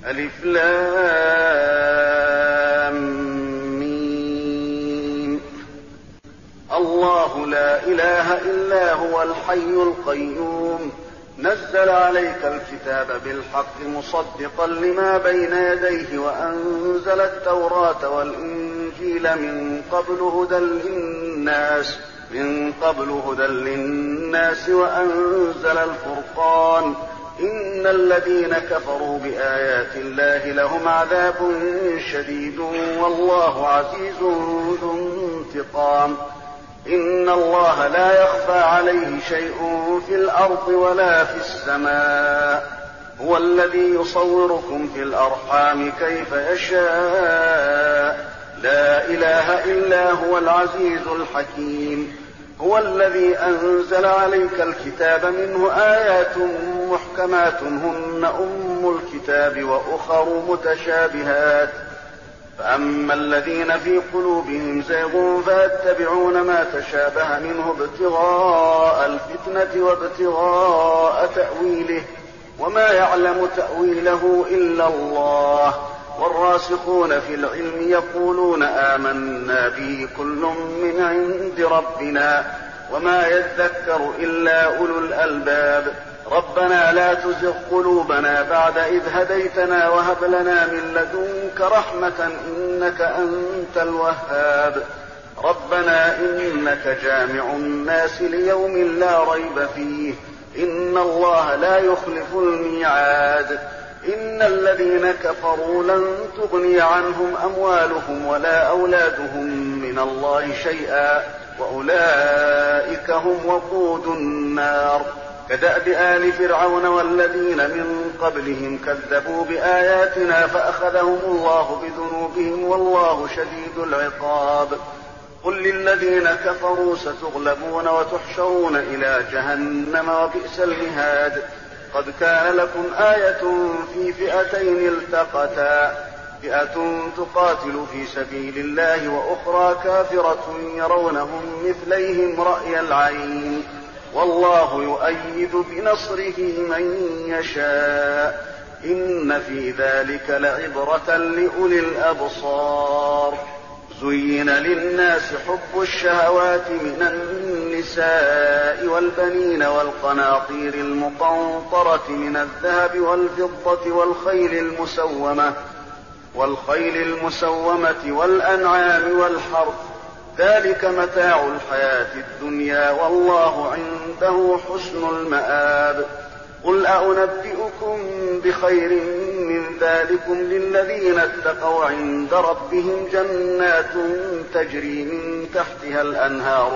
ألف لام ميم. الله لا إله إلا هو الحي القيوم نزل عليك الكتاب بالحق مصدقا لما بين يديه وأنزل التوراة والإنجيل من قبل هدى للناس وأنزل الفرقان إن الذين كفروا بآيات الله لهم عذاب شديد والله عزيز ذو انتقام. إن الله لا يخفى عليه شيء في الأرض ولا في السماء هو الذي يصوركم في الأرحام كيف يشاء لا إله إلا هو العزيز الحكيم. هو الذي أنزل عليك الكتاب منه آيات محكمات هن أم الكتاب وأخر متشابهات فأما الذين في قلوبهم زيغ فيتبعون ما تشابه منه ابتغاء الفتنة وابتغاء تأويله وما يعلم تأويله إلا الله والراسخون في العلم يقولون آمنا به كل من عند ربنا وما يذكر إلا أولو الألباب. ربنا لا تزغ قلوبنا بعد إذ هديتنا وهب لنا من لدنك رحمة إنك أنت الوهاب. ربنا إنك جامع الناس ليوم لا ريب فيه إن الله لا يخلف الميعاد. إن الذين كفروا لن تغني عنهم أموالهم ولا أولادهم من الله شيئا وأولئك هم وقود النار. كدأب آل فرعون والذين من قبلهم كذبوا بآياتنا فأخذهم الله بذنوبهم والله شديد العقاب. قل للذين كفروا ستغلبون وتحشرون إلى جهنم وبئس المهاد. قد كان لكم آية في فئتين التقتا فئة تقاتل في سبيل الله وأخرى كافرة يرونهم مثليهم رأي العين والله يؤيد بنصره من يشاء إن في ذلك لعبرة لأولي الأبصار. زين للناس حب الشهوات من النساء والبنين والقناطير المقنطرة من الذهب والفضة والخيل المسومة والأنعام والحرث ذلك متاع الحياة الدنيا والله عنده حسن المآب. قل أنبئكم بخير من ذلكم للذين اتقوا عند ربهم جنات تجري من تحتها الأنهار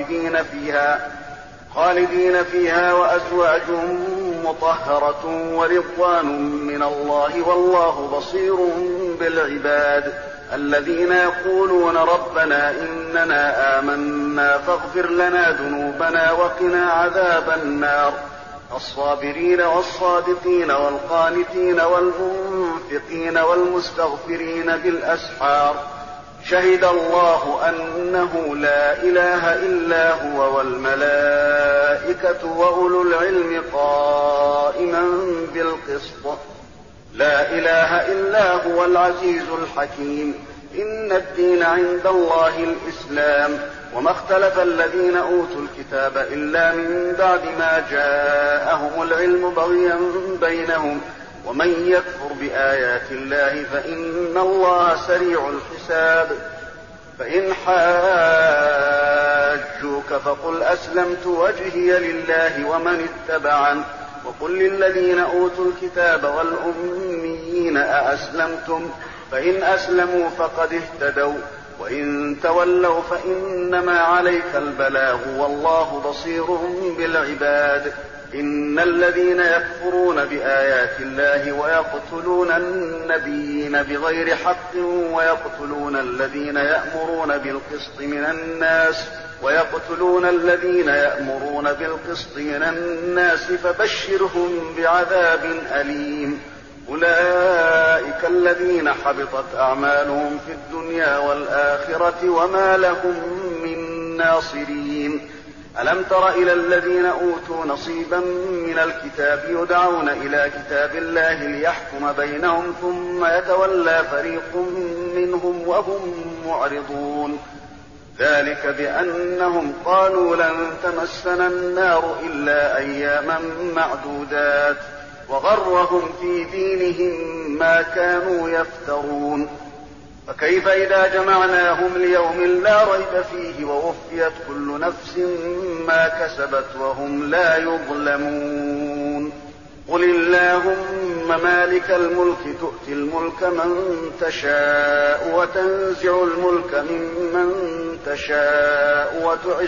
خالدين فيها وأزواج مطهرة ورضوان من الله والله بصير بالعباد. الذين يقولون ربنا إننا آمنا فاغفر لنا ذنوبنا وقنا عذاب النار. الصابرين والصادقين والقانتين والمنفقين والمستغفرين بالأسحار. شهد الله أنه لا إله إلا هو والملائكة وأولو العلم قائما بالقسط. لا إله إلا هو العزيز الحكيم. إن الدين عند الله الإسلام وما اختلف الذين أوتوا الكتاب إلا من بعد ما جاءهم العلم بغيا بينهم ومن يكفر بآيات الله فإن الله سريع الحساب. فإن حاجوك فقل أسلمت وجهي لله ومن اتبعن وقل للذين أوتوا الكتاب والأميين أأسلمتم فإن أسلموا فقد اهتدوا وإن تولوا فإنما عليك البلاغ والله بصير بالعباد. إن الذين يكفرون بآيات الله ويقتلون النبيين بغير حق ويقتلون الذين يأمرون بالقسط من الناس فبشرهم بعذاب أليم. أولئك الذين حبطت أعمالهم في الدنيا والآخرة وما لهم من ناصرين. ألم تر إلى الذين أوتوا نصيبا من الكتاب يدعون إلى كتاب الله ليحكم بينهم ثم يتولى فريق منهم وهم معرضون ذلك بأنهم قالوا لن تمسنا النار إلا أياما معدودات وغرهم في دينهم ما كانوا يفترون فكيف إذا جمعناهم ليوم لا ريب فيه ووفيت كل نفس ما كسبت وهم لا يظلمون قل اللهم مالك الملك تؤتي الملك من تشاء وتنزع الملك ممن تشاء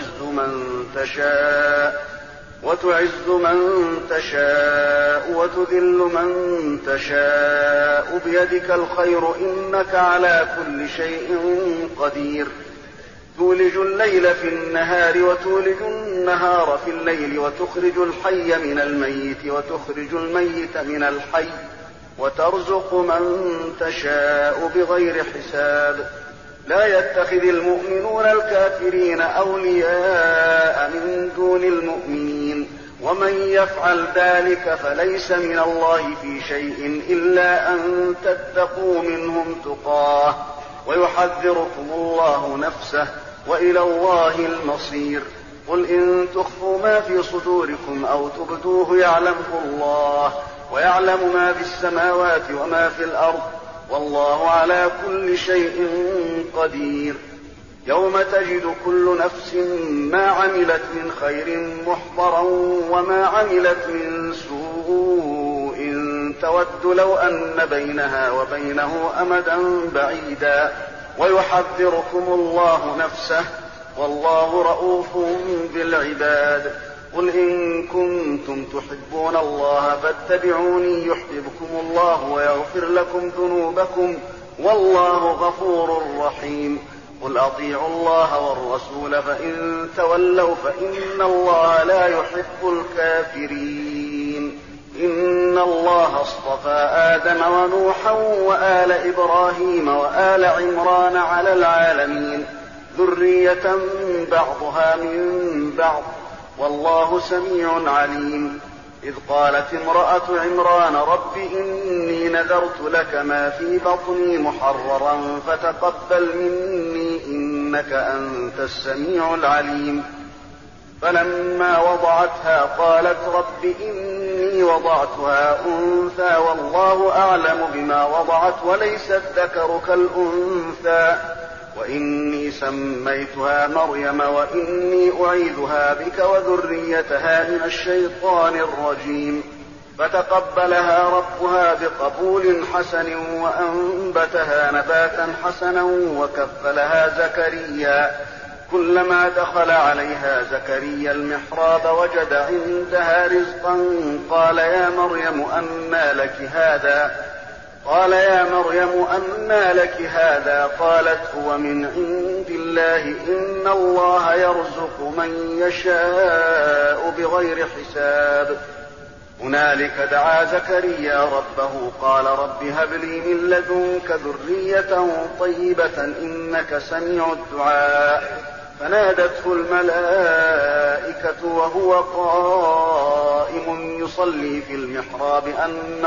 وتعز من تشاء وتذل من تشاء بيدك الخير إنك على كل شيء قدير تولج الليل في النهار وتولج النهار في الليل وتخرج الحي من الميت وتخرج الميت من الحي وترزق من تشاء بغير حساب لا يتخذ المؤمنون الكافرين أولياء من دون المؤمنين ومن يفعل ذلك فليس من الله في شيء إلا أن تتقوا منهم تقاه ويحذركم الله نفسه وإلى الله المصير قل إن تخفوا ما في صدوركم أو تبدوه يعلمه الله ويعلم ما في السماوات وما في الأرض والله على كل شيء قدير يوم تجد كل نفس ما عملت من خير محضرا وما عملت من سوء تود لو أن بينها وبينه أمدا بعيدا ويحذركم الله نفسه والله رءوف بالعباد قل إن كنتم تحبون الله فاتبعوني يحببكم الله ويغفر لكم ذنوبكم والله غفور رحيم قل أطيعوا الله والرسول فإن تولوا فإن الله لا يحب الكافرين إن الله اصطفى آدم ونوحا وآل إبراهيم وآل عمران على العالمين ذرية بعضها من بعض والله سميع عليم إذ قالت امرأة عمران رب إني نذرت لك ما في بطني محررا فتقبل مني إنك أنت السميع العليم فلما وضعتها قالت رب إني وضعتها أنثى والله أعلم بما وضعت وليس الذكر كالأنثى وإني سميتها مريم وإني أعيذها بك وذريتها من الشيطان الرجيم فتقبلها ربها بقبول حسن وأنبتها نباتا حسنا وكفلها زكريا كلما دخل عليها زكريا المحراب وجد عندها رزقا قال يا مريم أنى لك هذا قالت هو من عند الله إن الله يرزق من يشاء بغير حساب هنالك دعا زكريا ربه قال رب هب لي من لدنك ذرية طيبة إنك سميع الدعاء فنادته الملائكة وهو قائم يصلي في المحراب أن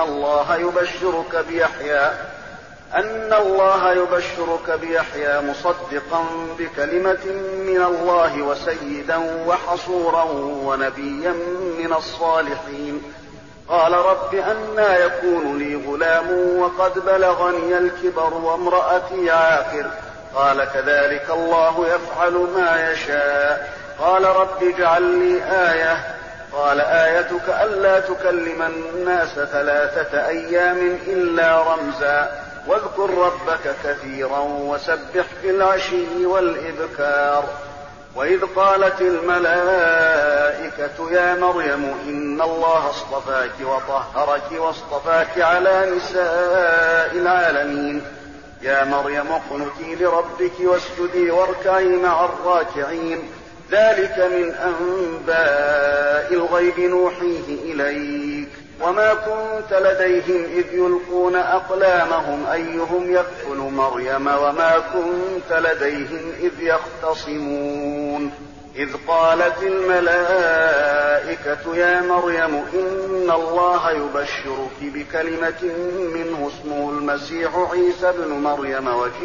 الله يبشرك بيحيى مصدقا بكلمة من الله وسيدا وحصورا ونبيا من الصالحين قال رب أنى يكون لي غلام وقد بلغني الكبر وامرأتي عاقر قال كذلك الله يفعل ما يشاء قال رب اجعل لي آية قال آيتك ألا تكلم الناس 3 أيام إلا رمزا واذكر ربك كثيرا وسبح بالعشي والإبكار وإذ قالت الملائكة يا مريم إن الله اصطفاك وطهرك واصطفاك على نساء العالمين يا مريم اقنتي لربك واسجدي واركعي مع الراكعين ذلك من أنباء الغيب نوحيه إليك وما كنت لديهم إذ يلقون أقلامهم أيهم يكفل مريم وما كنت لديهم إذ يختصمون إذ قالت الملائكة يا مريم إن الله يبشرك بكلمة منه اسمه المسيح عيسى ابن مريم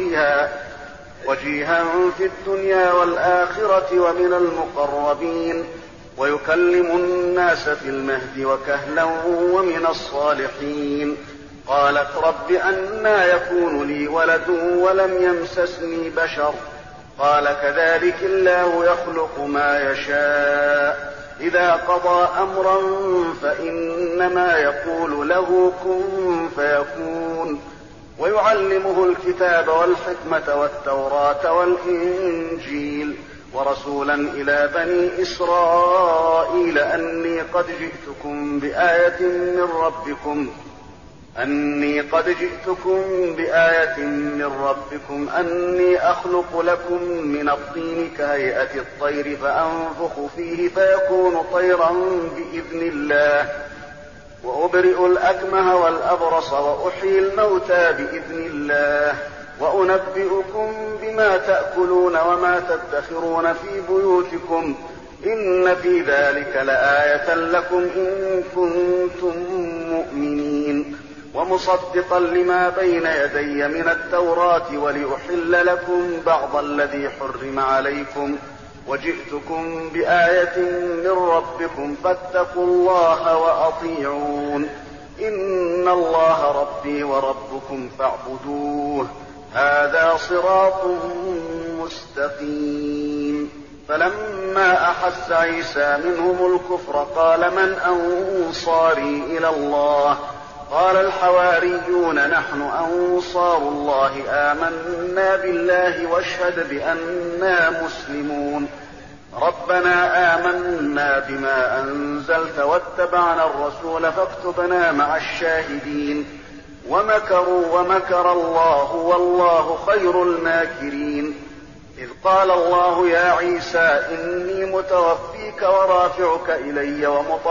وجيها في الدنيا والآخرة ومن المقربين ويكلم الناس في المهد وكهلا ومن الصالحين. قالت رب أنى يكون لي ولد ولم يمسسني بشر قال كذلك الله يخلق ما يشاء إذا قضى أمرا فإنما يقول له كن فيكون. ويعلمه الكتاب والحكمة والتوراة والإنجيل ورسولا إلى بني إسرائيل أني قد جئتكم بآية من ربكم أني أخلق لكم من الطين كهيئة الطير فأنفخ فيه فيكون طيرا بإذن الله وأبرئ الأكمه والأبرص وأحيي الموتى بإذن الله وأنبئكم بما تأكلون وما تدخرون في بيوتكم إن في ذلك لآية لكم إن كنتم مؤمنين ومصدقا لما بين يدي من التوراة ولأحل لكم بعض الذي حرم عليكم وجئتكم بآية من ربكم فاتقوا الله وأطيعون إن الله ربي وربكم فاعبدوه هذا صراط مستقيم. فلما أحس عيسى منهم الكفر قال من أنصاري إلى الله قال الحواريون نحن أنصار الله آمنا بالله واشهد بأننا مسلمون. ربنا آمنا بما أنزلت واتبعنا الرسول فاكتبنا مع الشاهدين. ومكروا ومكر الله والله خير الماكرين. إذ قال الله يا عيسى إني متوفيك ورافعك إلي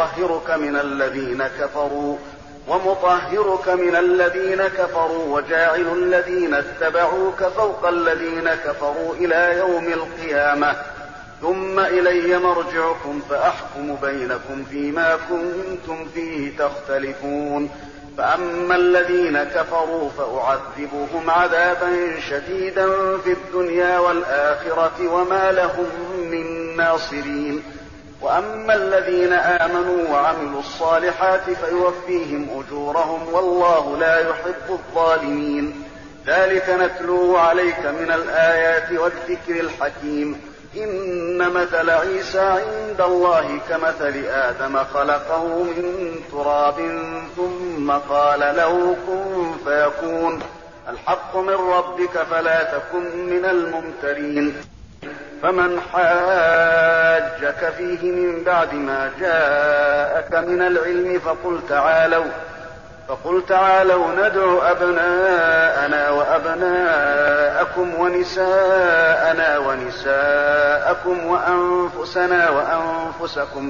ومطهرك من الذين كفروا وجاعل الذين اتبعوك فوق الذين كفروا إلى يوم القيامة ثم إلي مرجعكم فأحكم بينكم فيما كنتم فيه تختلفون. فأما الذين كفروا فأعذبهم عذابا شديدا في الدنيا والآخرة وما لهم من ناصرين. وأما الذين آمنوا وعملوا الصالحات فيوفيهم أجورهم والله لا يحب الظالمين. ذلك نتلوه عليك من الآيات والذكر الحكيم. إن مثل عيسى عند الله كمثل آدم خلقه من تراب ثم قال له كن فيكون. الحق من ربك فلا تكن من الممترين. فمن حاجك فيه من بعد ما جاءك من العلم فقل تعالوا ندع أبناءنا وأبناءكم ونساءنا ونساءكم وأنفسنا وأنفسكم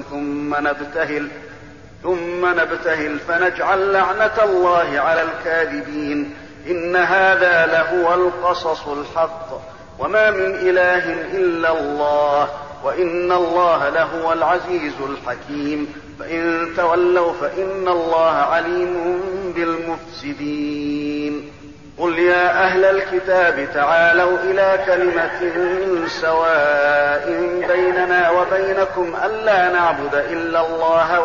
ثم نبتهل فنجعل لعنة الله على الكاذبين. إن هذا لهو القصص الحق وما من إله إلا الله وإن الله لهو العزيز الحكيم. فإن تولوا فإن الله عليم بالمفسدين. قل يا أهل الكتاب تعالوا إلى كلمة سواء بيننا وبينكم ألا نعبد إلا الله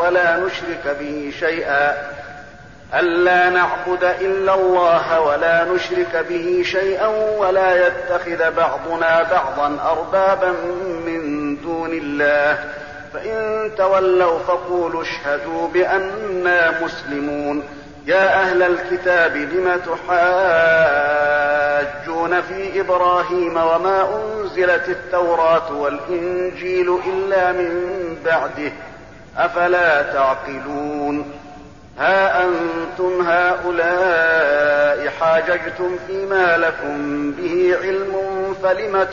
ولا نشرك به شيئا ولا يتخذ بعضنا بعضا أربابا من دون الله. فإن تولوا فقولوا اشهدوا بأننا مسلمون. يا أهل الكتاب لم تحاجون في إبراهيم وما أنزلت التوراة والإنجيل إلا من بعده أفلا تعقلون. ها أنتم هؤلاء حاججتم فيما لكم به علم فلم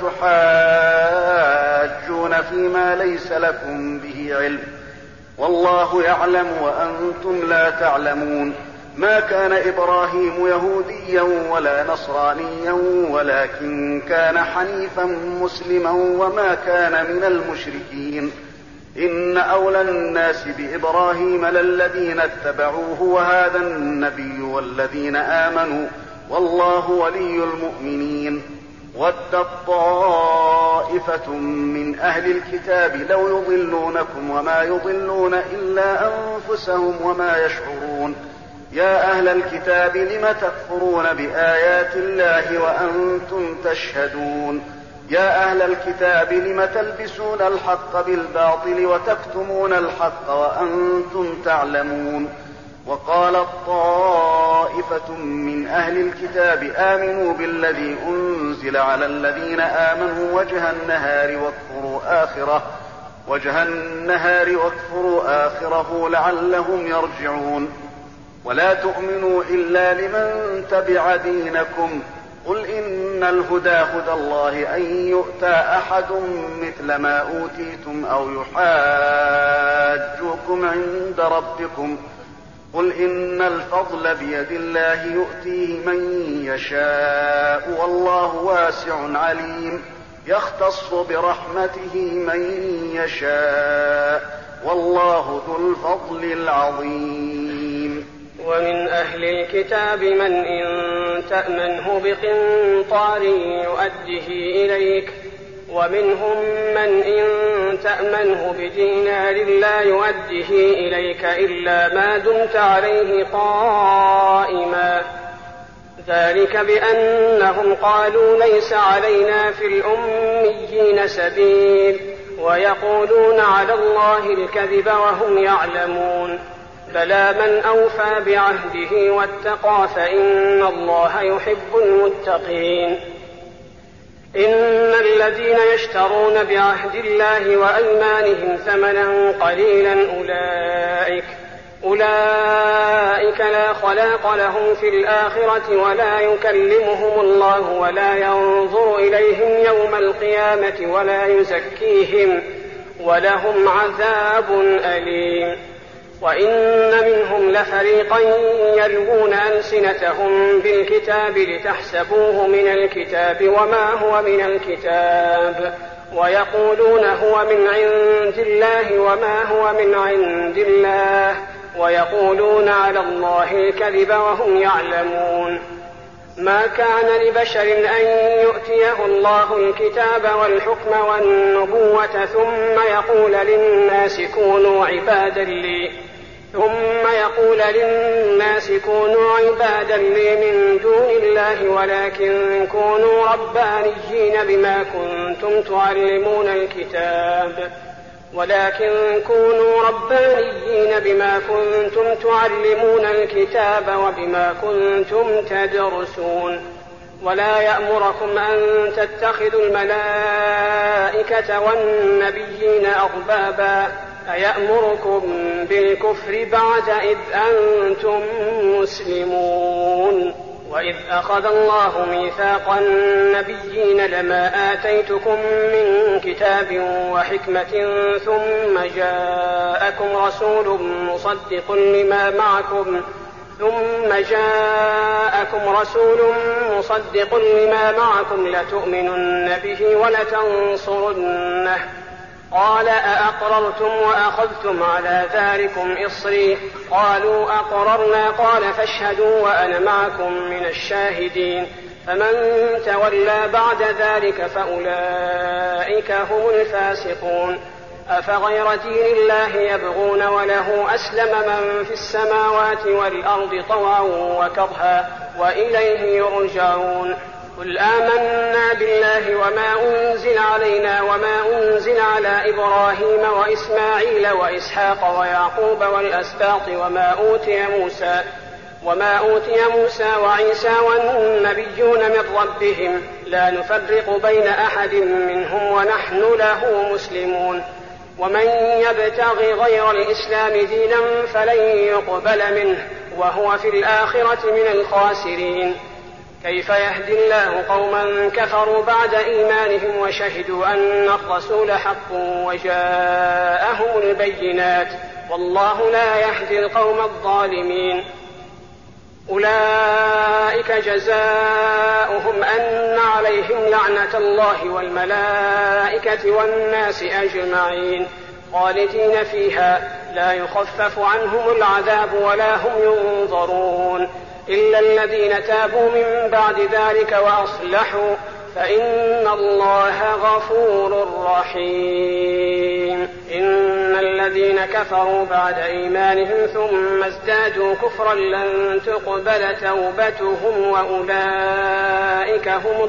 تحاجون فيما ليس لكم به علم والله يعلم وأنتم لا تعلمون. ما كان إبراهيم يهوديا ولا نصرانيا ولكن كان حنيفا مسلما وما كان من المشركين. إن أولى الناس بإبراهيم للذين اتبعوه وهذا النبي والذين آمنوا والله ولي المؤمنين. ودت طائفة من أهل الكتاب لو يضلونكم وما يضلون إلا أنفسهم وما يشعرون. يا أهل الكتاب لم تكفرون بآيات الله وأنتم تشهدون. يا أهل الكتاب لم تلبسون الحق بالباطل وتكتمون الحق وأنتم تعلمون. وقالت طائفة من أهل الكتاب آمنوا بالذي أنزل على الذين آمنوا وجه النهار واكفروا آخره لعلهم يرجعون. ولا تؤمنوا إلا لمن تبع دينكم. قل إن الهدى هدى الله أن يؤتى أحد مثل ما أوتيتم أو يحاجوكم عند ربكم. قل إن الفضل بيد الله يؤتيه من يشاء والله واسع عليم. يختص برحمته من يشاء والله ذو الفضل العظيم. ومن أهل الكتاب من إن تأمنه بقنطار يؤده إليك ومنهم من إن تأمنه بدينار لا يؤده إليك إلا ما دمت عليه قائما. ذلك بأنهم قالوا ليس علينا في الأميين سبيل ويقولون على الله الكذب وهم يعلمون. بلى من أوفى بعهده واتقى فإن الله يحب المتقين. إن الذين يشترون بعهد الله وأيمانهم ثمنا قليلا أولئك لا خلاق لهم في الآخرة ولا يكلمهم الله ولا ينظر إليهم يوم القيامة ولا يزكيهم ولهم عذاب أليم. وإن منهم لفريقا يلوون ألسنتهم بالكتاب لتحسبوه من الكتاب وما هو من الكتاب ويقولون هو من عند الله وما هو من عند الله ويقولون على الله الكذب وهم يعلمون. ما كان لبشر أن يؤتيه الله الكتاب والحكم والنبوة ثم يقول للناس كونوا عبادا لي من دون الله ولكن كونوا ربانيين بما كنتم تعلمون الكتاب وبما كنتم تدرسون. ولا يأمركم أن تتخذوا الملائكة والنبيين أربابا أيأمركم بالكفر بعد إذ أنتم مسلمون. وإذ أخذ الله ميثاق النبيين لما آتيتكم من كتاب وحكمة ثم جاءكم رسول مصدق لما معكم لتؤمنن به ولتنصرنه. قال أأقررتم وأخذتم على ذلكم إصري؟ قالوا أقررنا. قال فاشهدوا وأنا معكم من الشاهدين. فمن تولى بعد ذلك فأولئك هم الفاسقون. أفغير دين الله يبغون وله أسلم من في السماوات والأرض طوعا وكرها وإليه يرجعون. قل آمنا بالله وما أنزل علينا وما أنزل على إبراهيم وإسماعيل وإسحاق ويعقوب والأسباط وما أوتي موسى وعيسى والنبيون من ربهم لا نفرق بين أحد منهم ونحن له مسلمون. ومن يبتغي غير الإسلام دينا فلن يقبل منه وهو في الآخرة من الخاسرين. كيف يهدي الله قوما كفروا بعد إيمانهم وشهدوا أن الرسول حق وجاءهم البينات والله لا يهدي القوم الظالمين. أولئك جزاؤهم أن عليهم لعنة الله والملائكة والناس أجمعين خالدين فيها لا يخفف عنهم العذاب ولا هم ينظرون إلا الذين تابوا من بعد ذلك وأصلحوا فإن الله غفور رحيم. إن الذين كفروا بعد إيمانهم ثم ازدادوا كفرا لن تقبل توبتهم وأولئك هم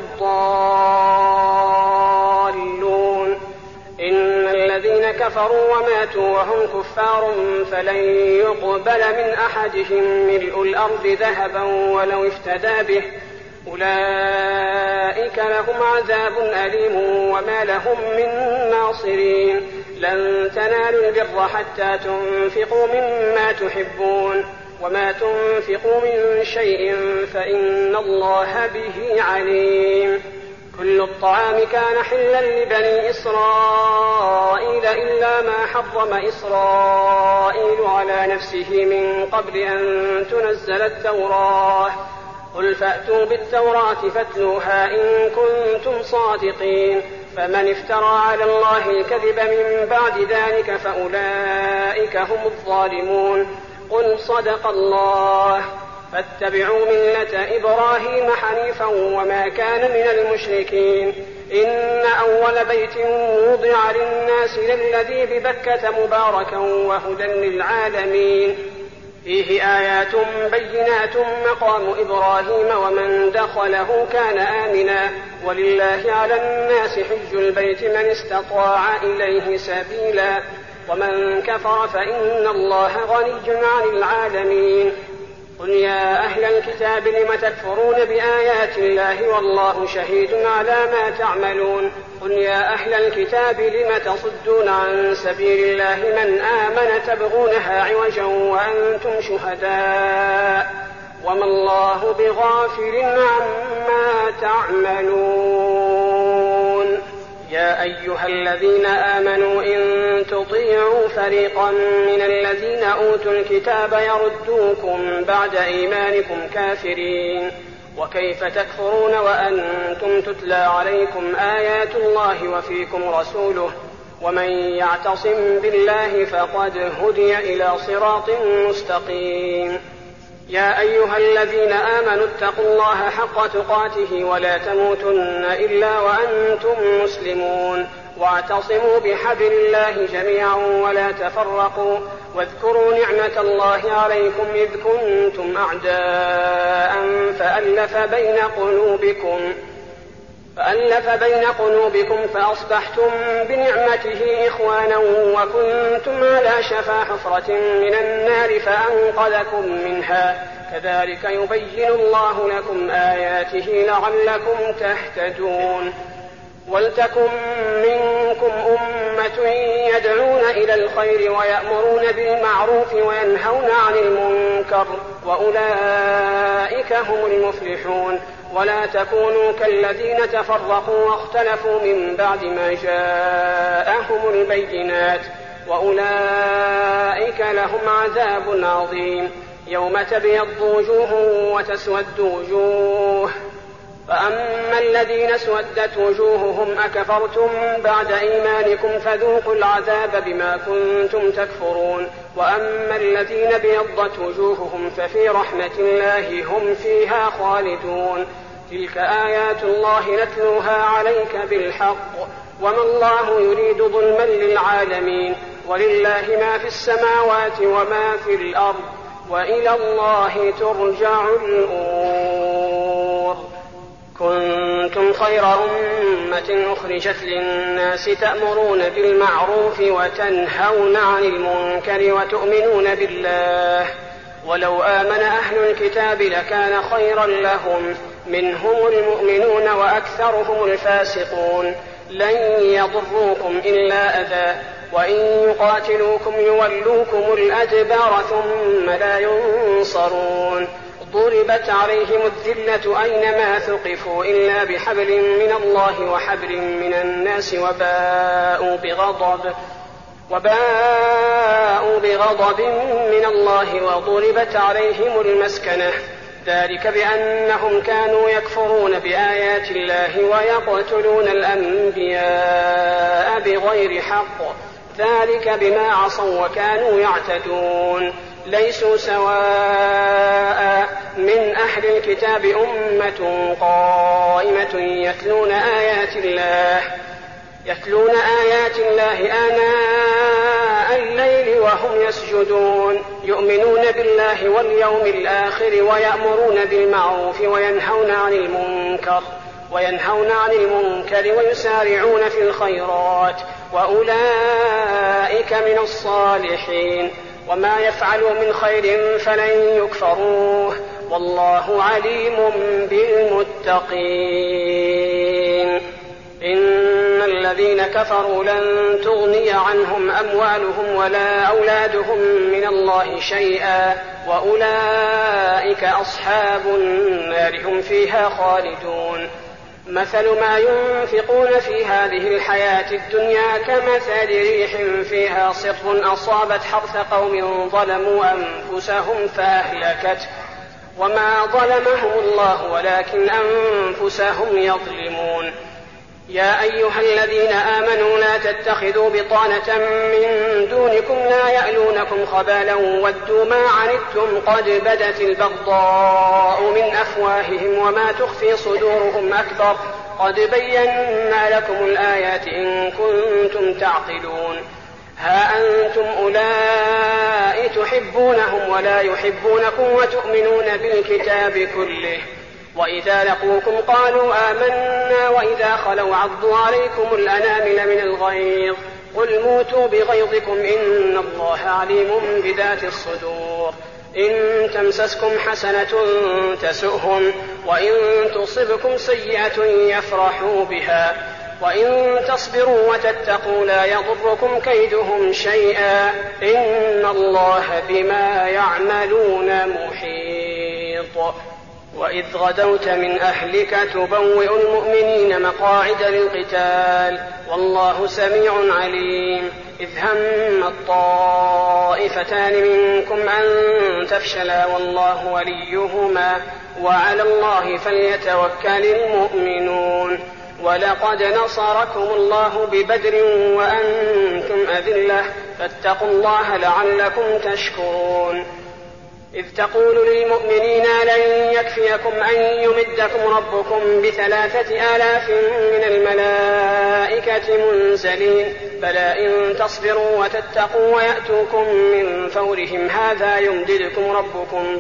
الضالون. إن الذين كفروا وماتوا وهم كفار فلن يقبل من أحدهم ملء الأرض ذهبا ولو افتدى به أولئك لهم عذاب أليم وما لهم من ناصرين. لن تنالوا البر حتى تنفقوا مما تحبون وما تنفقوا من شيء فإن الله به عليم. كل الطعام كان حلا لبني إسرائيل إلا ما حرم إسرائيل على نفسه من قبل أن تنزل التوراة. قل فأتوا بالتوراة فاتلوها إن كنتم صادقين. فمن افترى على الله الكذب من بعد ذلك فأولئك هم الظالمون. قل صدق الله فاتبعوا ملة إبراهيم حنيفا وما كان من المشركين. إن أول بيت وضع للناس للذي ببكة مباركا وهدى للعالمين فيه آيات بينات مقام إبراهيم ومن دخله كان آمنا ولله على الناس حج البيت من استطاع إليه سبيلا ومن كفر فإن الله غني عن العالمين. قل يا أهل الكتاب لم تكفرون بآيات الله والله شهيد على ما تعملون. قل يا أهل الكتاب لم تصدون عن سبيل الله من آمن تبغونها عوجا وأنتم شهداء وما الله بغافل عما تعملون. يا أيها الذين آمنوا إن تطيعوا فريقا من الذين أوتوا الكتاب يردوكم بعد إيمانكم كافرين وكيف تكفرون وأنتم تتلى عليكم آيات الله وفيكم رسوله ومن يعتصم بالله فقد هدي إلى صراط مستقيم. يا أيها الذين آمنوا اتقوا الله حق تقاته ولا تموتن إلا وأنتم مسلمون واعتصموا بحبل الله جميعا ولا تفرقوا واذكروا نعمة الله عليكم إذ كنتم أعداء فألف بين قلوبكم فأصبحتم بنعمته إخوانا وكنتم على شفا حفرة من النار فأنقذكم منها كذلك يبين الله لكم آياته لعلكم تهتدون. ولتكن منكم أمة يدعون إلى الخير ويأمرون بالمعروف وينهون عن المنكر وأولئك هم المفلحون. ولا تكونوا كالذين تفرقوا واختلفوا من بعد ما جاءهم البينات وأولئك لهم عذاب عظيم. يوم تبيض وجوه وتسود وجوه فأما الذين اسودت وجوههم أكفرتم بعد إيمانكم فذوقوا العذاب بما كنتم تكفرون وأما الذين ابيضت وجوههم ففي رحمة الله هم فيها خالدون. تلك آيات الله نتلوها عليك بالحق وما الله يريد ظلما للعالمين ولله ما في السماوات وما في الأرض وإلى الله ترجع الأمور. كنتم خير أمة أخرجت للناس تأمرون بالمعروف وتنهون عن المنكر وتؤمنون بالله ولو آمن أهل الكتاب لكان خيرا لهم منهم المؤمنون وأكثرهم الفاسقون. لن يضروكم إلا أذى وإن يقاتلوكم يولوكم الأدبار ثم لا ينصرون. ضربت عليهم الذلة أينما ثقفوا إلا بحبل من الله وحبل من الناس وباءوا بغضب من الله وضربت عليهم المسكنة ذلك بأنهم كانوا يكفرون بآيات الله ويقتلون الأنبياء بغير حق، ذلك بما عصوا وكانوا يعتدون. ليسوا سواء من أهل الكتاب أمة قائمة يتلون آيات الله آناء الليل وهم يسجدون، يؤمنون بالله واليوم الآخر ويأمرون بالمعروف وينهون عن المنكر ويسارعون في الخيرات، وأولئك من الصالحين. وما يفعلوا من خير فلن يكفروه، والله عليم بالمتقين. إن الذين كفروا لن تغني عنهم أموالهم ولا أولادهم من الله شيئا، وأولئك أصحاب النار هم فيها خالدون. مثل ما ينفقون في هذه الحياة الدنيا كمثل ريح فيها صر أصابت حرث قوم ظلموا أنفسهم فأهلكته، وما ظلمهم الله ولكن أنفسهم يظلمون. يا أيها الذين آمنوا لا تتخذوا بطانة من دونكم لا يألونكم خبالا ودوا ما عنتم قد بدت البغضاء من أفواههم وما تخفي صدورهم أكبر، قد بينا لكم الآيات إن كنتم تعقلون. ها أنتم أولئك تحبونهم ولا يحبونكم وتؤمنون بالكتاب كله، وإذا لقوكم قالوا آمنا وإذا خلوا عضوا عليكم الأنامل من الغيظ، قل موتوا بغيظكم إن الله عليم بذات الصدور. إن تمسسكم حسنة تسؤهم وإن تصبكم سيئة يفرحوا بها، وإن تصبروا وتتقوا لا يضركم كيدهم شيئا إن الله بما يعملون محيط. وإذ غدوت من أهلك تبوئ المؤمنين مقاعد للقتال والله سميع عليم. إذ هم الطائفتان منكم أن تفشلا والله وليهما وعلى الله فليتوكل المؤمنون. ولقد نصركم الله ببدر وأنتم أذلة فاتقوا الله لعلكم تشكرون. إذ تقول للمؤمنين لن يكفيكم أن يمدكم ربكم ب3,000 من الملائكة منزلين، بلى إن تصبروا وتتقوا ويأتوكم من فورهم هذا يمددكم ربكم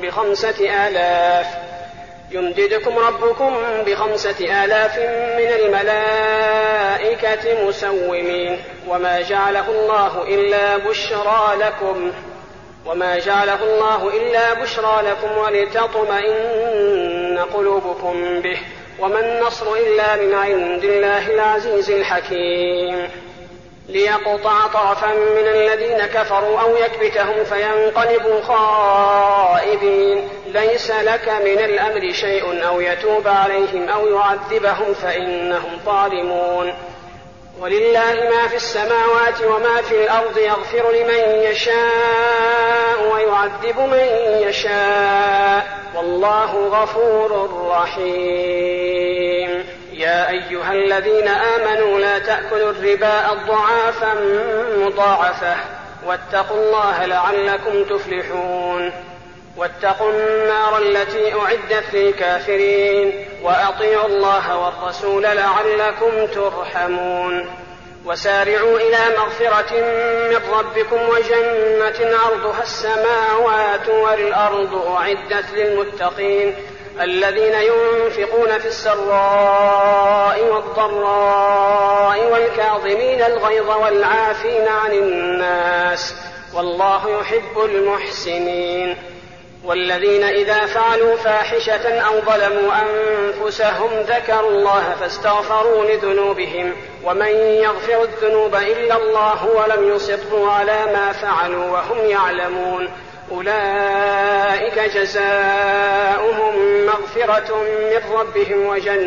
ب5,000 من الملائكة مسومين. وما جعله الله إلا بشرى لكم ولتطمئن قلوبكم به، وما النصر إلا من عند الله العزيز الحكيم. ليقطع طرفا من الذين كفروا أو يكبتهم فينقلبوا خائبين، ليس لك من الأمر شيء أو يتوب عليهم أو يعذبهم فإنهم ظالمون. ولله ما في السماوات وما في الأرض يغفر لمن يشاء ويعذب من يشاء والله غفور رحيم. يا أيها الذين آمنوا لا تأكلوا الربا أضعافا مضاعفة واتقوا الله لعلكم تفلحون. واتقوا النار التي أعدت للكافرين وأطيعوا الله والرسول لعلكم ترحمون. وسارعوا إلى مغفرة من ربكم وجنة عرضها السماوات والأرض أعدت للمتقين الذين ينفقون في السراء والضراء والكاظمين الغيظ والعافين عن الناس والله يحب المحسنين. والذين إذا فعلوا فاحشة أو ظلموا أنفسهم ذكروا الله فاستغفروا لذنوبهم ومن يغفر الذنوب إلا الله ولم يصروا على ما فعلوا وهم يعلمون أولئك جزاؤهم مغفرة من ربهم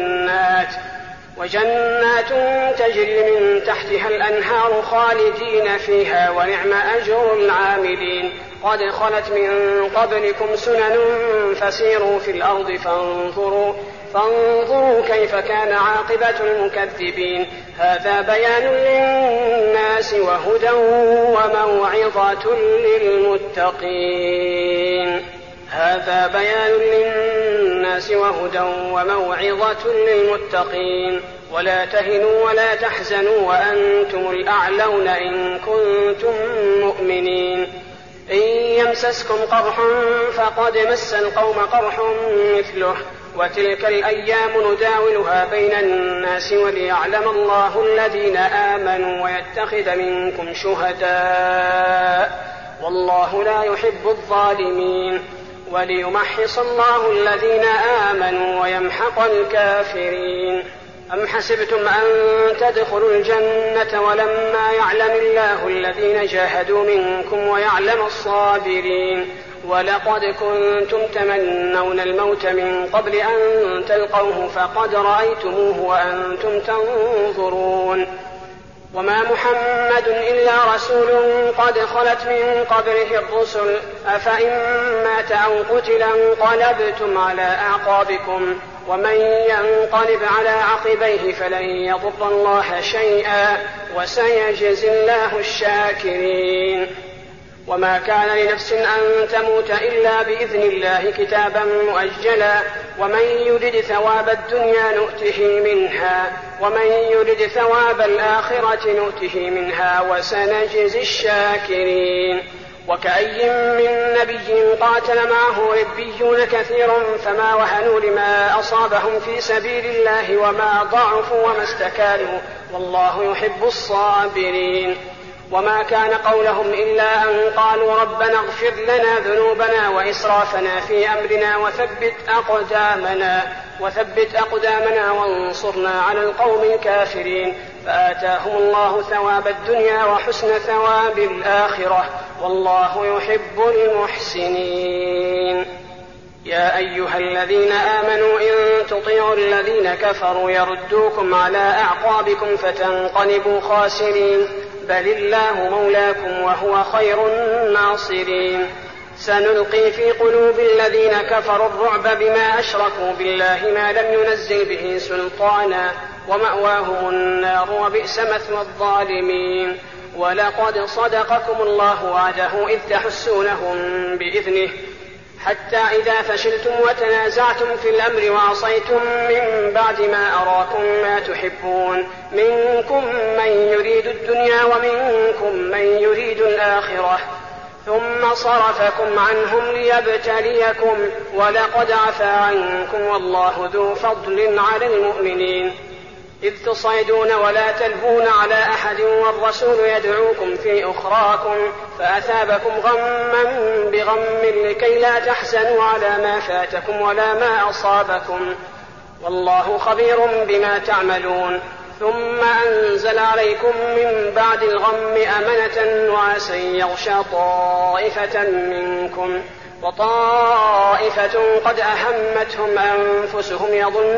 وجنات تجري من تحتها الأنهار خالدين فيها ونعم أجر العاملين. قد خلت من قبلكم سنن فسيروا في الأرض فانظروا كيف كان عاقبة المكذبين. هذا بيان للناس وهدى وموعظة للمتقين. هذا بيان للناس وهدى وموعظة للمتقين. ولا تهنوا ولا تحزنوا وأنتم الأعلون إن كنتم مؤمنين. إن يمسسكم قرح فقد مس القوم قرح مثله وتلك الأيام نداولها بين الناس وليعلم الله الذين آمنوا ويتخذ منكم شهداء والله لا يحب الظالمين وليمحص الله الذين آمنوا ويمحق الكافرين. أم حسبتم أن تدخلوا الجنة ولما يعلم الله الذين جاهدوا منكم ويعلم الصابرين ولقد كنتم تمنون الموت من قبل أن تلقوه فقد رأيتموه وأنتم تنظرون. وما محمد إلا رسول قد خلت من قبله الرسل أفإن مات أو قتل انقلبتم على أعقابكم ومن ينقلب على عقبيه فلن يضر الله شيئا وسيجزي الله الشاكرين. وما كان لنفس أن تموت إلا بإذن الله كتابا مؤجلا ومن يرد ثواب الدنيا نؤته منها ومن يرد ثواب الآخرة نؤته منها وسنجزي الشاكرين. وكأي من نبي قاتل معه ربيون كثير فما وهنوا لما أصابهم في سبيل الله وما ضعفوا وما استكانوا والله يحب الصابرين. وما كان قولهم إلا أن قالوا ربنا اغفر لنا ذنوبنا وإسرافنا في أمرنا وثبت أقدامنا وانصرنا على القوم الكافرين فآتاهم الله ثواب الدنيا وحسن ثواب الآخرة والله يحب المحسنين. يا أيها الذين آمنوا إن تطيعوا الذين كفروا يردوكم على أعقابكم فتنقلبوا خاسرين بل الله مولاكم وهو خير الناصرين. سنلقي في قلوب الذين كفروا الرعب بما أشركوا بالله ما لم ينزل به سلطانا ومأواهم النار وبئس مثوى الظالمين. ولقد صدقكم الله وعده إذ تحسونهم بإذنه حتى إذا فشلتم وتنازعتم في الأمر وعصيتم من بعد ما أراكم ما تحبون منكم من يريد الدنيا ومنكم من يريد الآخرة ثم صرفكم عنهم ليبتليكم ولقد عفا عنكم والله ذو فضل على المؤمنين. إذ تصعدون ولا تلهون على أحد والرسول يدعوكم في أخراكم فأثابكم غما بغم لكي لا تحزنوا على ما فاتكم ولا ما أصابكم والله خبير بما تعملون. ثم أنزل عليكم من بعد الغم أمنة نعاسا يغشى طائفة منكم وطائفة قد أهمتهم أنفسهم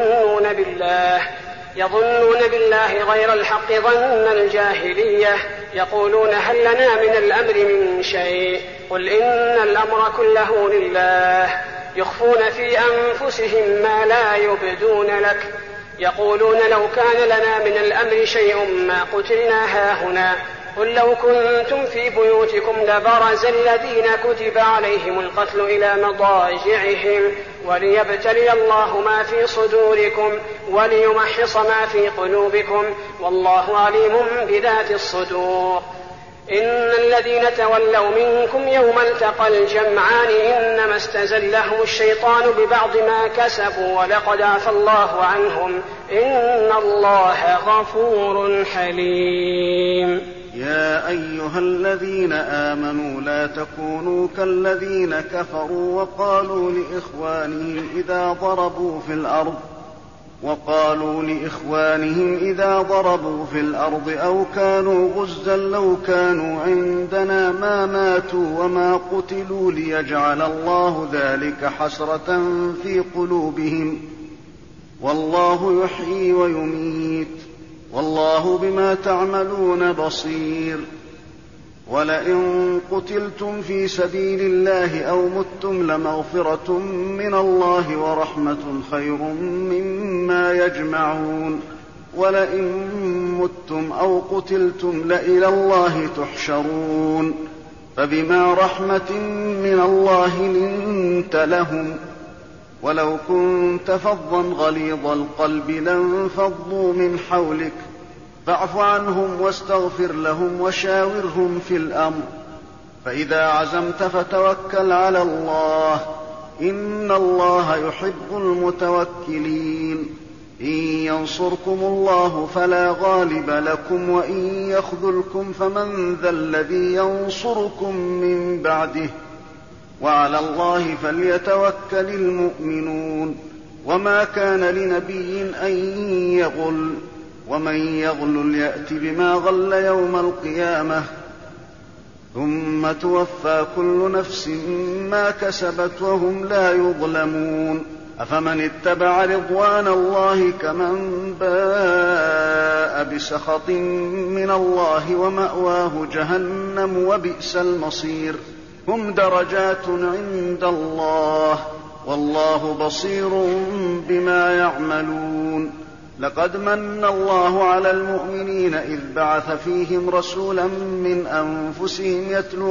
يظنون بالله غير الحق ظن الجاهلية يقولون هل لنا من الأمر من شيء قل إن الأمر كله لله يخفون في أنفسهم ما لا يبدون لك يقولون لو كان لنا من الأمر شيء ما قتلنا هاهنا قل لو كنتم في بيوتكم لبرز الذين كتب عليهم القتل إلى مضاجعهم وليبتلي الله ما في صدوركم وليمحص ما في قلوبكم والله عليم بذات الصدور. إن الذين تولوا منكم يوم التقى الجمعان إنما استزلهم الشيطان ببعض ما كسبوا ولقد عفى الله عنهم إن الله غفور حليم. يا أيها الذين آمنوا لا تكونوا كالذين كفروا وقالوا لإخوانهم إذا ضربوا في الأرض أو كانوا غزا لو كانوا عندنا ما ماتوا وما قتلوا ليجعل الله ذلك حسرة في قلوبهم والله يحيي ويميت والله بما تعملون بصير. ولئن قتلتم في سبيل الله أو متم لمغفرة من الله ورحمة خير مما يجمعون ولئن متم أو قتلتم لإلى الله تحشرون فبما رحمة من الله لنت لهم ولو كنت فظا غليظ القلب لانفضوا من حولك فاعف عنهم واستغفر لهم وشاورهم في الأمر فإذا عزمت فتوكل على الله إن الله يحب المتوكلين إن ينصركم الله فلا غالب لكم وإن يخذلكم فمن ذا الذي ينصركم من بعده وعلى الله فليتوكل المؤمنون وما كان لنبي أن يغل ومن يغل يأت بما غل يوم القيامة ثم توفى كل نفس ما كسبت وهم لا يظلمون أفمن اتبع رضوان الله كمن باء بسخط من الله ومأواه جهنم وبئس المصير هم درجات عند الله والله بصير بما يعملون لقد من الله على المؤمنين إذ بعث فيهم رسولا من أنفسهم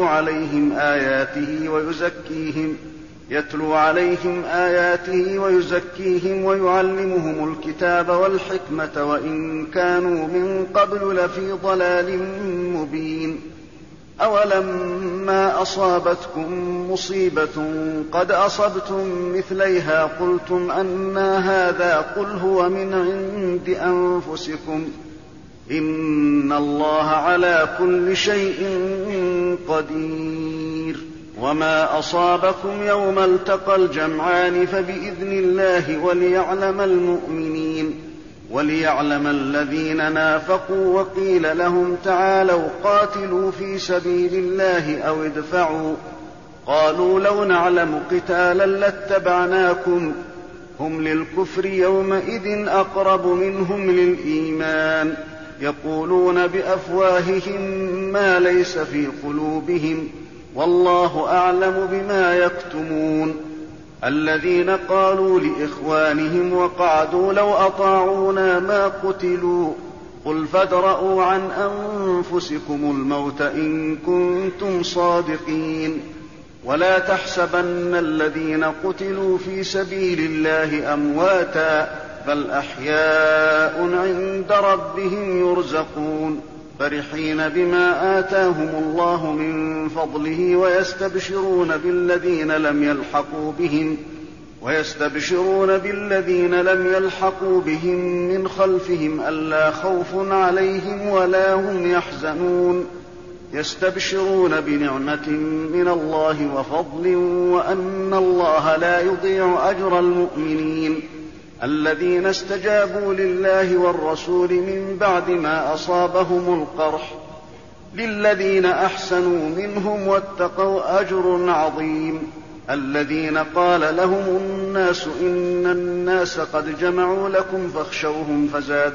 يتلو عليهم آياته ويزكيهم ويعلمهم الكتاب والحكمة وإن كانوا من قبل لفي ضلال مبين أولما أصابتكم مصيبة قد أصبتم مثليها قلتم أنى هذا قل هو من عند أنفسكم إن الله على كل شيء قدير وما أصابكم يوم التقى الجمعان فبإذن الله وليعلم الذين نافقوا وقيل لهم تعالوا قاتلوا في سبيل الله أو ادفعوا قالوا لو نعلم قتالا لاتبعناكم هم للكفر يومئذ أقرب منهم للإيمان يقولون بأفواههم ما ليس في قلوبهم والله أعلم بما يكتمون الذين قالوا لإخوانهم وقعدوا لو أطاعونا ما قتلوا قل فادرءوا عن أنفسكم الموت إن كنتم صادقين ولا تحسبن الذين قتلوا في سبيل الله أمواتا بل أحياء عند ربهم يرزقون فرحين بما آتاهم الله من فضله ويستبشرون بالذين لم يلحقوا بهم من خلفهم ألا خوف عليهم ولا هم يحزنون يستبشرون بنعمة من الله وفضل وأن الله لا يضيع أجر المؤمنين الذين استجابوا لله والرسول من بعد ما أصابهم القرح للذين أحسنوا منهم واتقوا أجر عظيم الذين قال لهم الناس إن الناس قد جمعوا لكم فاخشوهم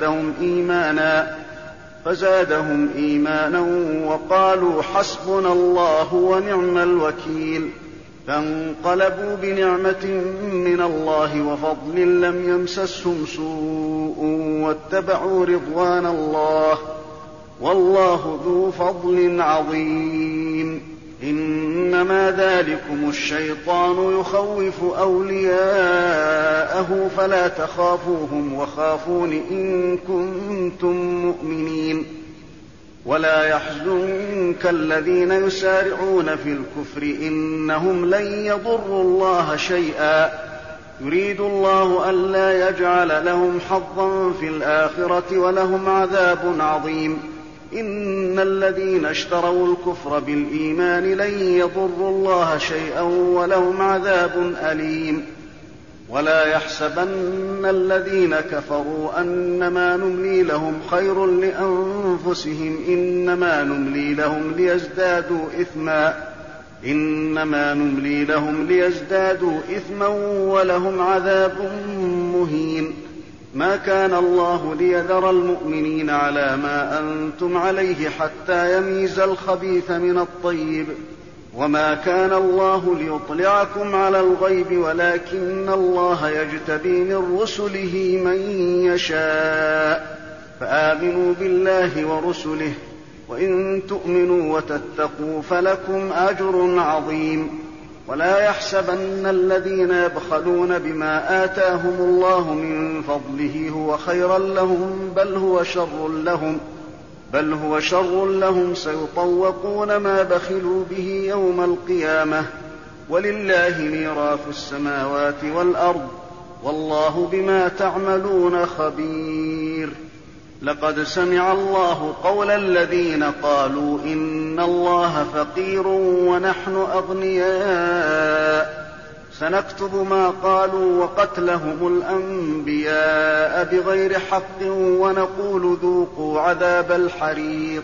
فزادهم إيمانا وقالوا حسبنا الله ونعم الوكيل فانقلبوا بنعمة من الله وفضل لم يمسسهم سوء واتبعوا رضوان الله والله ذو فضل عظيم إنما ذلكم الشيطان يخوف أولياءه فلا تخافوهم وخافون إن كنتم مؤمنين ولا يحزنك الذين يسارعون في الكفر إنهم لن يضروا الله شيئا يريد الله ألا يجعل لهم حظا في الآخرة ولهم عذاب عظيم إن الذين اشتروا الكفر بالإيمان لن يضروا الله شيئا ولهم عذاب أليم ولا يحسبن الذين كفروا أنما نملي لهم خير لأنفسهم إنما نملي لهم ليزدادوا إثما ولهم عذاب مهين ما كان الله ليذر المؤمنين على ما أنتم عليه حتى يميز الخبيث من الطيب، وما كان الله ليطلعكم على الغيب ولكن الله يجتبي من رسله من يشاء، فآمنوا بالله ورسله، وإن تؤمنوا وتتقوا فلكم أجر عظيم. ولا يحسبن الذين يبخلون بما آتاهم الله من فضله هو خيرا لهم بل هو شر لهم سيطوقون ما بخلوا به يوم القيامة، ولله ميراث السماوات والأرض والله بما تعملون خبير. لقد سمع الله قول الذين قالوا إن الله فقير ونحن أغنياء، سنكتب ما قالوا وقتلهم الأنبياء بغير حق ونقول ذوقوا عذاب الحريق،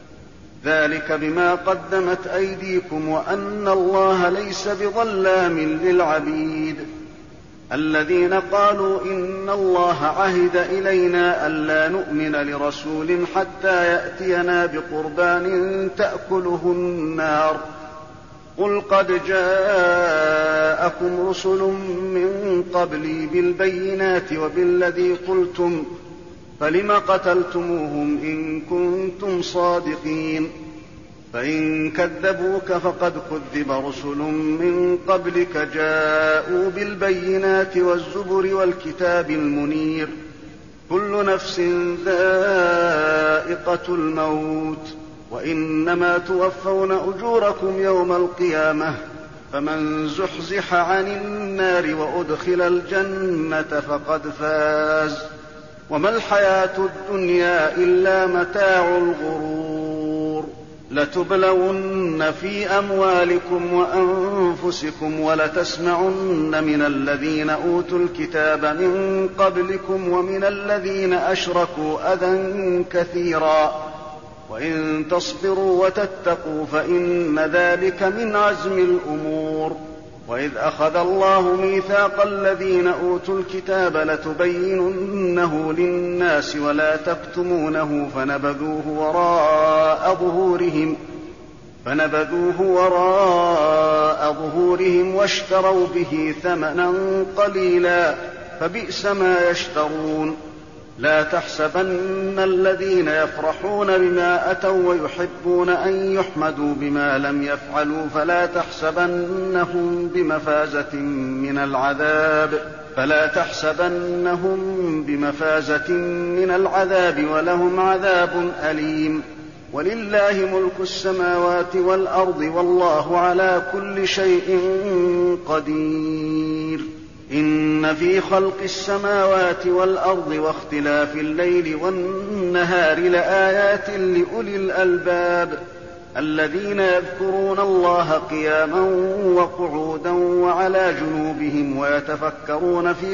ذلك بما قدمت أيديكم وأن الله ليس بظلام للعبيد. الذين قالوا إن الله عهد إلينا ألا نؤمن لرسول حتى يأتينا بقربان تأكله النار، قل قد جاءكم رسل من قبلي بالبينات وبالذي قلتم فلم قتلتموهم إن كنتم صادقين، فإن كذبوك فقد كذب رسل من قبلك جاءوا بالبينات والزبر والكتاب المنير، كل نفس ذائقة الموت وإنما توفون أجوركم يوم القيامة، فمن زحزح عن النار وأدخل الجنة فقد فاز، وما الحياة الدنيا إلا متاع الغرور. لتبلون في أموالكم وأنفسكم ولتسمعن من الذين أوتوا الكتاب من قبلكم ومن الذين أشركوا أذى كثيرا، وإن تصبروا وتتقوا فإن ذلك من عزم الأمور. وإذ أخذ الله ميثاق الذين أوتوا الكتاب لتبيننه للناس ولا تكتمونه فنبذوه وراء ظهورهم واشتروا به ثمنا قليلا فبئس ما يشترون. لا تحسبن الذين يفرحون بما أتوا ويحبون أن يحمدوا بما لم يفعلوا فلا تحسبنهم بمفازة من العذاب ولهم عذاب أليم. ولله ملك السماوات والأرض والله على كل شيء قدير. إن في خلق السماوات والأرض واختلاف الليل والنهار لآيات لأولي الألباب الذين يذكرون الله قياما وقعودا وعلى جنوبهم ويتفكرون في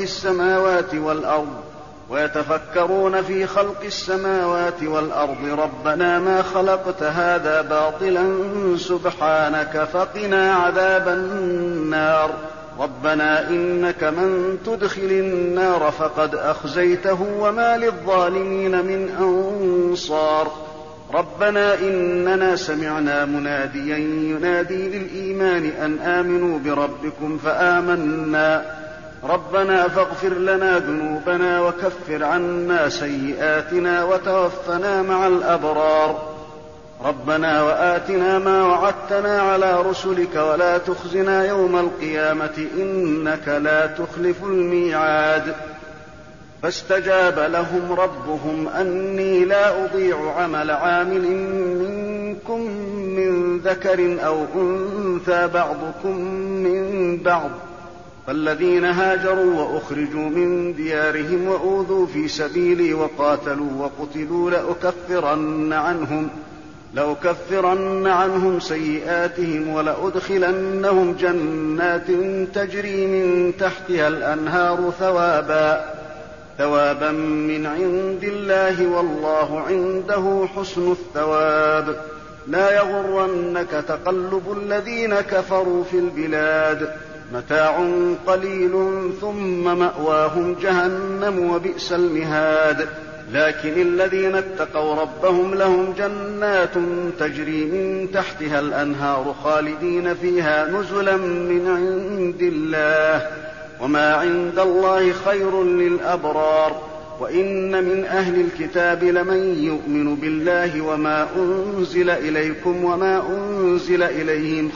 خلق السماوات والأرض ربنا ما خلقت هذا باطلا سبحانك فقنا عذاب النار. ربنا إنك من تدخل النار فقد أخزيته وما للظالمين من أنصار. ربنا إننا سمعنا مناديا ينادي للإيمان أن آمنوا بربكم فآمنا. ربنا فاغفر لنا ذنوبنا وكفر عنا سيئاتنا وتوفنا مع الأبرار. ربنا وآتنا ما وعدتنا على رسلك ولا تخزنا يوم القيامة إنك لا تخلف الميعاد. فاستجاب لهم ربهم أني لا أضيع عمل عامل منكم من ذكر أو أنثى بعضكم من بعض، فالذين هاجروا وأخرجوا من ديارهم وأوذوا في سبيلي وقاتلوا وقتلوا لأكفرن عنهم سيئاتهم ولأدخلنهم جنات تجري من تحتها الأنهار ثوابا من عند الله والله عنده حسن الثواب. لا يغرنك تقلب الذين كفروا في البلاد متاع قليل ثم مأواهم جهنم وبئس المهاد. لكن الذين اتقوا ربهم لهم جنات تجري من تحتها الأنهار خالدين فيها نزلا من عند الله، وما عند الله خير للأبرار. وإن من أهل الكتاب لمن يؤمن بالله وما أنزل إليكم وما أنزل إليهم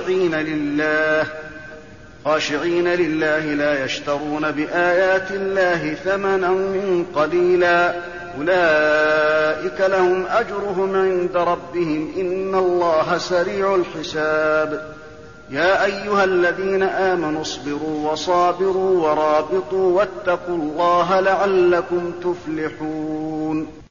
خاشعين لله لا يشترون بآيات الله ثمنا قليلا، أولئك لهم أجرهم عند ربهم إن الله سريع الحساب. يا أيها الذين آمنوا اصبروا وصابروا ورابطوا واتقوا الله لعلكم تفلحون.